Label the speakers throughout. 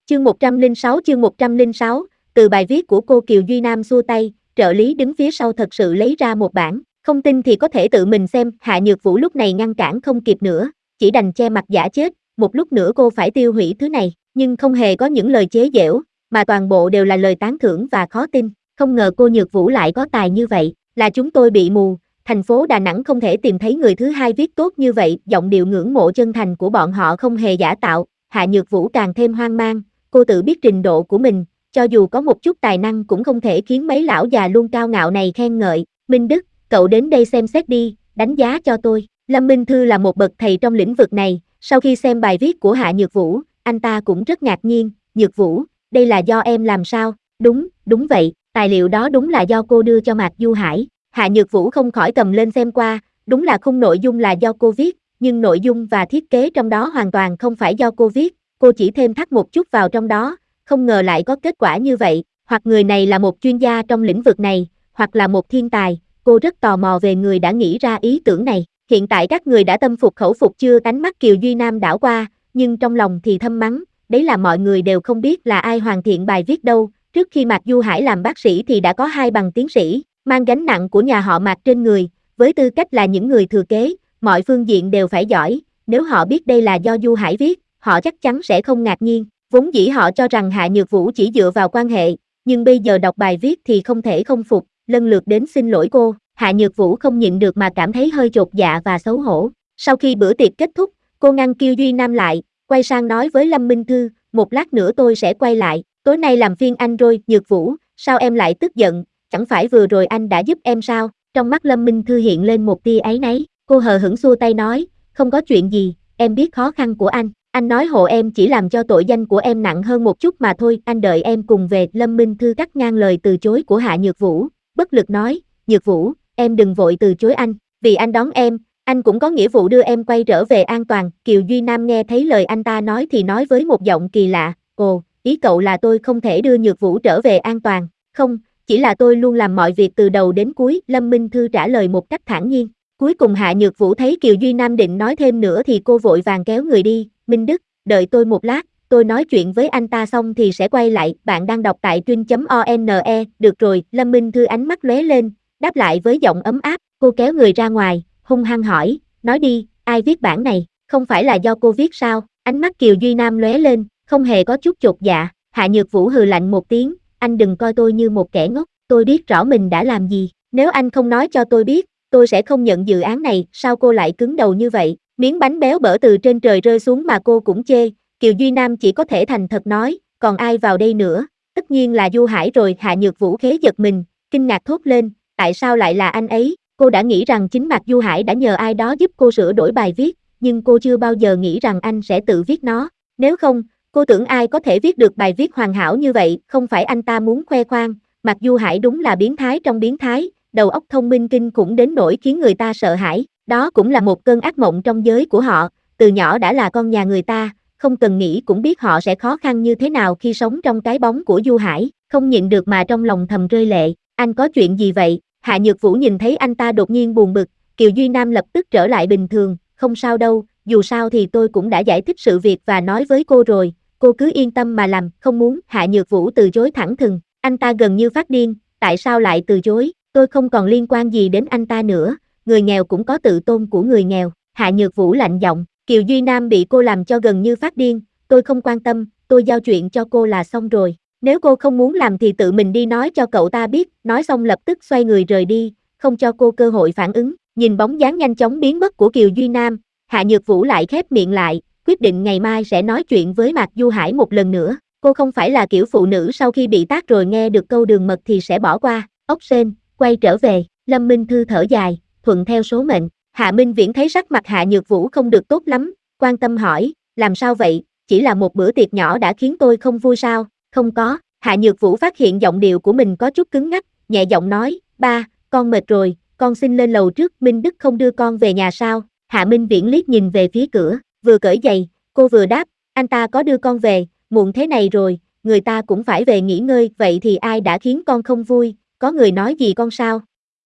Speaker 1: Chương 106, từ bài viết của cô Kiều Duy Nam xua tay, trợ lý đứng phía sau thật sự lấy ra một bản, không tin thì có thể tự mình xem. Hạ Nhược Vũ lúc này ngăn cản không kịp nữa, chỉ đành che mặt giả chết, một lúc nữa cô phải tiêu hủy thứ này, nhưng không hề có những lời chế giễu, mà toàn bộ đều là lời tán thưởng và khó tin, không ngờ cô Nhược Vũ lại có tài như vậy, là chúng tôi bị mù, thành phố Đà Nẵng không thể tìm thấy người thứ hai viết tốt như vậy. Giọng điệu ngưỡng mộ chân thành của bọn họ không hề giả tạo. Hạ Nhược Vũ càng thêm hoang mang, cô tự biết trình độ của mình, cho dù có một chút tài năng cũng không thể khiến mấy lão già luôn cao ngạo này khen ngợi. Minh Đức, cậu đến đây xem xét đi, đánh giá cho tôi. Lâm Minh Thư là một bậc thầy trong lĩnh vực này, sau khi xem bài viết của Hạ Nhược Vũ, anh ta cũng rất ngạc nhiên. Nhược Vũ, đây là do em làm sao? Đúng vậy, tài liệu đó đúng là do cô đưa cho Mạc Du Hải. Hạ Nhược Vũ không khỏi cầm lên xem qua, đúng là khung nội dung là do cô viết, nhưng nội dung và thiết kế trong đó hoàn toàn không phải do cô viết, cô chỉ thêm thắt một chút vào trong đó, không ngờ lại có kết quả như vậy, hoặc người này là một chuyên gia trong lĩnh vực này, hoặc là một thiên tài, cô rất tò mò về người đã nghĩ ra ý tưởng này. Hiện tại các người đã tâm phục khẩu phục chưa? Ánh mắt Kiều Duy Nam đảo qua, nhưng trong lòng thì thầm mắng, đấy là mọi người đều không biết là ai hoàn thiện bài viết đâu, trước khi Mạc Du Hải làm bác sĩ thì đã có 2 bằng tiến sĩ, mang gánh nặng của nhà họ Mạc trên người, với tư cách là những người thừa kế, mọi phương diện đều phải giỏi, nếu họ biết đây là do Du Hải viết, họ chắc chắn sẽ không ngạc nhiên, vốn dĩ họ cho rằng Hạ Nhược Vũ chỉ dựa vào quan hệ, nhưng bây giờ đọc bài viết thì không thể không phục, lần lượt đến xin lỗi cô. Hạ Nhược Vũ không nhịn được mà cảm thấy hơi chột dạ và xấu hổ. Sau khi bữa tiệc kết thúc, cô ngăn Kiều Duy Nam lại, quay sang nói với Lâm Minh Thư, một lát nữa tôi sẽ quay lại, tối nay làm phiên anh rồi. Nhược Vũ, sao em lại tức giận, chẳng phải vừa rồi anh đã giúp em sao? Trong mắt Lâm Minh Thư hiện lên một tia áy náy, cô hờ hững xua tay nói, không có chuyện gì, em biết khó khăn của anh nói hộ em chỉ làm cho tội danh của em nặng hơn một chút mà thôi, anh đợi em cùng về. Lâm Minh Thư cắt ngang lời từ chối của Hạ Nhược Vũ, bất lực nói, Nhược Vũ, em đừng vội từ chối anh, vì anh đón em, anh cũng có nghĩa vụ đưa em quay trở về an toàn. Kiều Duy Nam nghe thấy lời anh ta nói thì nói với một giọng kỳ lạ, ồ, ý cậu là tôi không thể đưa Nhược Vũ trở về an toàn? Không, chỉ là tôi luôn làm mọi việc từ đầu đến cuối, Lâm Minh Thư trả lời một cách thản nhiên. Cuối cùng Hạ Nhược Vũ thấy Kiều Duy Nam định nói thêm nữa thì cô vội vàng kéo người đi, Minh Đức, đợi tôi một lát, tôi nói chuyện với anh ta xong thì sẽ quay lại. Bạn đang đọc tại truyện.one, được rồi. Lâm Minh Thư ánh mắt lóe lên, đáp lại với giọng ấm áp, cô kéo người ra ngoài, hung hăng hỏi, nói đi, ai viết bản này, không phải là do cô viết sao? Ánh mắt Kiều Duy Nam lóe lên, không hề có chút chột dạ. Hạ Nhược Vũ hừ lạnh một tiếng, anh đừng coi tôi như một kẻ ngốc, tôi biết rõ mình đã làm gì, nếu anh không nói cho tôi biết, tôi sẽ không nhận dự án này. Sao cô lại cứng đầu như vậy? Miếng bánh béo bở từ trên trời rơi xuống mà cô cũng chê. Kiều Duy Nam chỉ có thể thành thật nói, còn ai vào đây nữa? Tất nhiên là Du Hải rồi. Hạ Nhược Vũ khế giật mình, kinh ngạc thốt lên, tại sao lại là anh ấy? Cô đã nghĩ rằng chính Mạc Du Hải đã nhờ ai đó giúp cô sửa đổi bài viết, nhưng cô chưa bao giờ nghĩ rằng anh sẽ tự viết nó. Nếu không, cô tưởng ai có thể viết được bài viết hoàn hảo như vậy? Không phải anh ta muốn khoe khoang, Mạc Du Hải đúng là biến thái trong biến thái, đầu óc thông minh kinh khủng đến nỗi khiến người ta sợ hãi. Đó cũng là một cơn ác mộng trong giới của họ, từ nhỏ đã là con nhà người ta, không cần nghĩ cũng biết họ sẽ khó khăn như thế nào khi sống trong cái bóng của Du Hải, không nhịn được mà trong lòng thầm rơi lệ. Anh có chuyện gì vậy? Hạ Nhược Vũ nhìn thấy anh ta đột nhiên buồn bực, Kiều Duy Nam lập tức trở lại bình thường, không sao đâu, dù sao thì tôi cũng đã giải thích sự việc và nói với cô rồi, cô cứ yên tâm mà làm. Không muốn. Hạ Nhược Vũ từ chối thẳng thừng, anh ta gần như phát điên, tại sao lại từ chối? Tôi không còn liên quan gì đến anh ta nữa, người nghèo cũng có tự tôn của người nghèo. Hạ Nhược Vũ lạnh giọng. Kiều Duy Nam bị cô làm cho gần như phát điên, tôi không quan tâm, tôi giao chuyện cho cô là xong rồi. Nếu cô không muốn làm thì tự mình đi nói cho cậu ta biết, nói xong lập tức xoay người rời đi, không cho cô cơ hội phản ứng. Nhìn bóng dáng nhanh chóng biến mất của Kiều Duy Nam, Hạ Nhược Vũ lại khép miệng lại, quyết định ngày mai sẽ nói chuyện với Mạc Du Hải một lần nữa. Cô không phải là kiểu phụ nữ sau khi bị tát rồi nghe được câu đường mật thì sẽ bỏ qua. Ốc sên, quay trở về. Lâm Minh Thư thở dài, thuận theo số mệnh. Hạ Minh Viễn thấy sắc mặt Hạ Nhược Vũ không được tốt lắm, quan tâm hỏi, làm sao vậy, chỉ là một bữa tiệc nhỏ đã khiến tôi không vui sao? Không có. Hạ Nhược Vũ phát hiện giọng điệu của mình có chút cứng ngắc, nhẹ giọng nói, ba, con mệt rồi, con xin lên lầu trước. Minh Đức không đưa con về nhà sao? Hạ Minh Viễn liếc nhìn về phía cửa, vừa cởi giày, cô vừa đáp, anh ta có đưa con về, muộn thế này rồi, người ta cũng phải về nghỉ ngơi. Vậy thì ai đã khiến con không vui, có người nói gì con sao?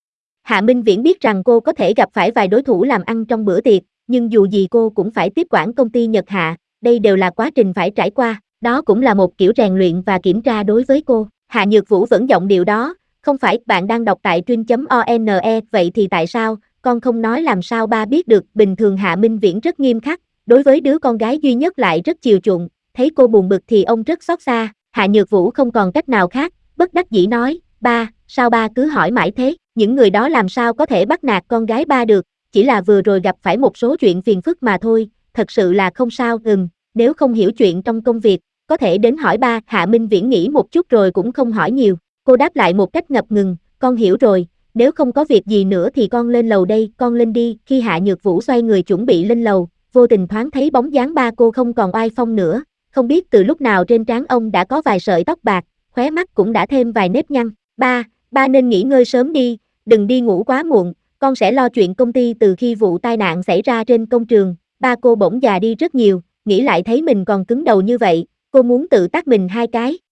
Speaker 1: Hạ Minh Viễn biết rằng cô có thể gặp phải vài đối thủ làm ăn trong bữa tiệc, nhưng dù gì cô cũng phải tiếp quản công ty Nhật Hạ, đây đều là quá trình phải trải qua. Đó cũng là một kiểu rèn luyện và kiểm tra đối với cô. Hạ Nhược Vũ vẫn giọng điệu đó, không phải bạn đang đọc tại truyện.one, vậy thì tại sao, con không nói làm sao ba biết được, bình thường Hạ Minh Viễn rất nghiêm khắc, đối với đứa con gái duy nhất lại rất chiều chuộng, thấy cô buồn bực thì ông rất xót xa, Hạ Nhược Vũ không còn cách nào khác, bất đắc dĩ nói, ba, sao ba cứ hỏi mãi thế, những người đó làm sao có thể bắt nạt con gái ba được, chỉ là vừa rồi gặp phải một số chuyện phiền phức mà thôi, thật sự là không sao, nếu không hiểu chuyện trong công việc, có thể đến hỏi ba. Hạ Minh Viễn nghĩ một chút rồi cũng không hỏi nhiều, cô đáp lại một cách ngập ngừng, con hiểu rồi, nếu không có việc gì nữa thì con lên lầu đây, con lên đi. Khi Hạ Nhược Vũ xoay người chuẩn bị lên lầu, vô tình thoáng thấy bóng dáng ba cô không còn oai phong nữa, không biết từ lúc nào trên trán ông đã có vài sợi tóc bạc, khóe mắt cũng đã thêm vài nếp nhăn. Ba nên nghỉ ngơi sớm đi, đừng đi ngủ quá muộn, con sẽ lo chuyện công ty. Từ khi vụ tai nạn xảy ra trên công trường, ba cô bỗng già đi rất nhiều, nghĩ lại thấy mình còn cứng đầu như vậy, cô muốn tự tát mình 2 cái.